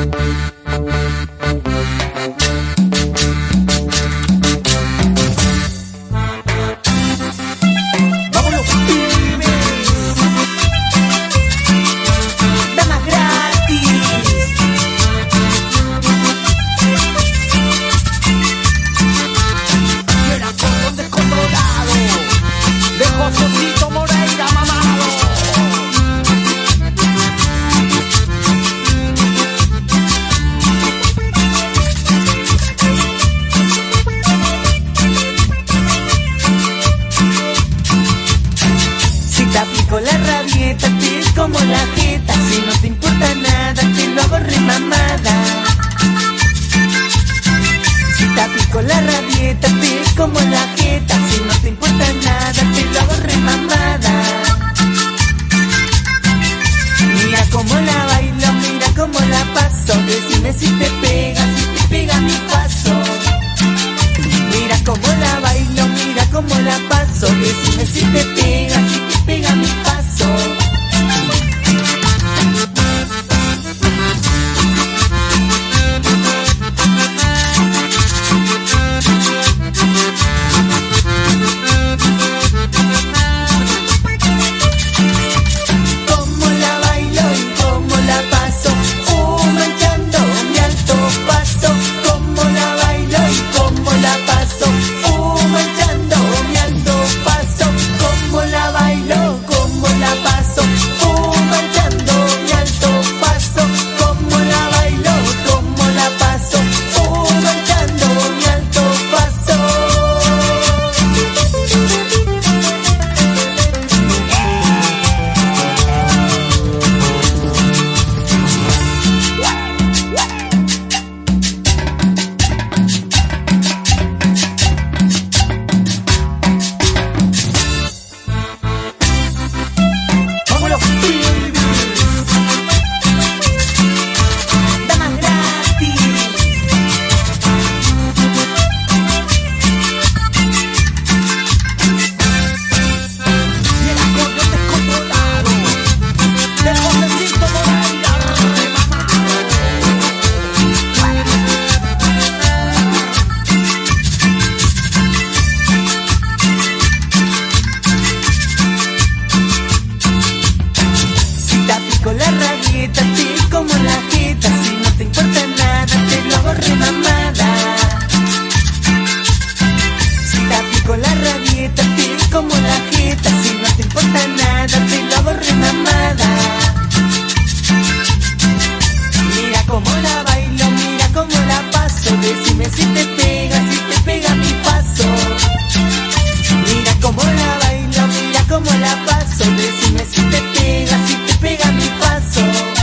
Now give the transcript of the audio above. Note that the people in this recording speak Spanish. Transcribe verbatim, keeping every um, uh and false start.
Te aplico la rabieta, te es como la jeta. Si no te importa nada, te lo hago remamada. Si te aplico la rabieta, te es como la jeta. Si no te importa nada, te lo hago remamada. Mira cómo la bailo, mira cómo la paso. Decime si te pega, si te pega mi paso. Mira cómo la bailo, mira cómo la paso. Decime si te pega, si te pega mi paso. Cómo la bailo y cómo la paso, uh, manchando mi alto paso. Cómo la bailo y cómo la paso, uh, manchando mi alto paso. Cómo la bailo, cómo la paso, uh, manchando mi alto paso. Cómo la bailo, cómo la paso, uh, manchando mi alto paso. ¡Vámonos! ¡Damas gratis! Y el acordeón descontrolado del Josecito Moreira remamado. Si te aplico la rabieta, te es como la jeta. Si no te importa nada, te lo hago remamada. Si te aplico la rabieta, te es como la jeta. Si no te importa nada, te lo hago remamada. Mira cómo la bailo, mira cómo la paso. Decime si te pega, si te pega mi paso. Mira cómo la bailo, mira cómo la paso. Decime si te pega, si te pega mi paso.